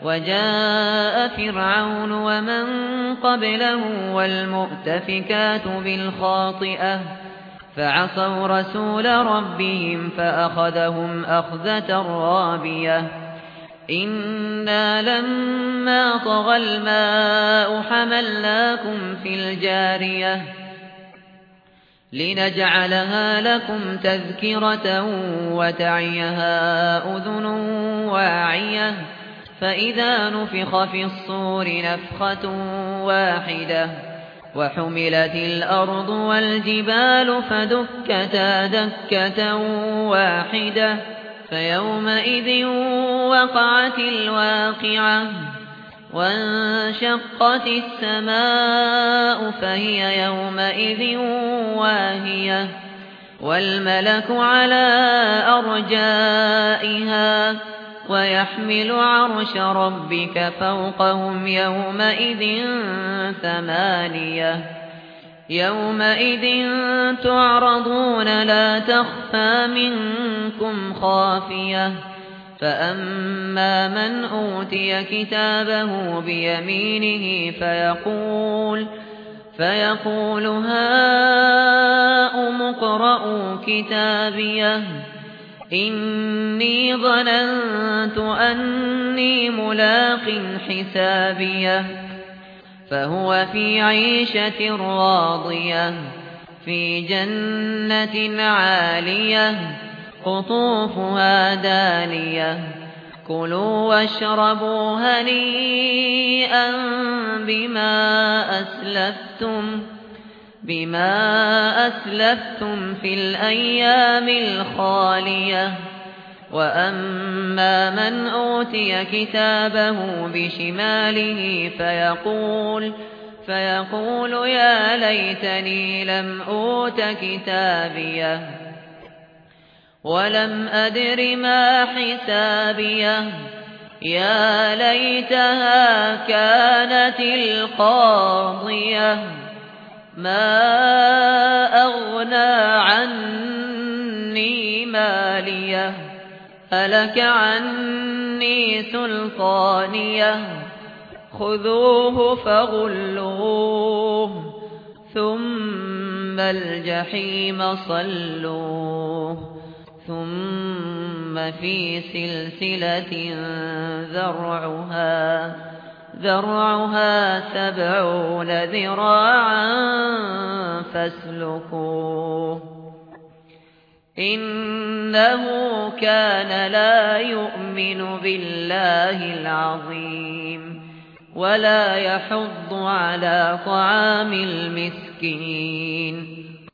وجاء فرعون ومن قبله والمؤتفكات بالخاطئة فعصوا رسول ربهم فأخذهم أخذة رابية إنا لما طغى الماء حملناكم في الجارية لنجعلها لكم تذكرة وتعيها أذن واعية فإذا نفخ في الصور نفخة واحدة وحملت الأرض والجبال فدكتا دكة واحدة فيومئذ وقعت الواقعة وانشقت السماء فهي يومئذ واهية والملك على أرجائها ويحمل عرش ربك فوقهم يومئذ ثمانية يومئذ تعرضون لا تخفى منكم خافية فأما من أوتي كتابه بيمينه فيقول هاؤم اقرءوا كتابيه إني ظننت أني ملاق حسابيه فهو في عيشة راضية في جنة عالية قطوفها دانية كلوا واشربوا هنيئا بما أسلفتم في الأيام الخالية وأما من أوتي كتابه بشماله فيقول يا ليتني لم أوت كتابيه ولم أدر ما حسابيه يا ليتها كانت القاضية ما أغنى عني ماليه هلك عني سلطانيه خذوه فغلوه ثم الجحيم صلوه ثم في سلسلة ذرعها 70 ذراعا فاسلكوه إنه كان لا يؤمن بالله العظيم ولا يحض على طعام المسكين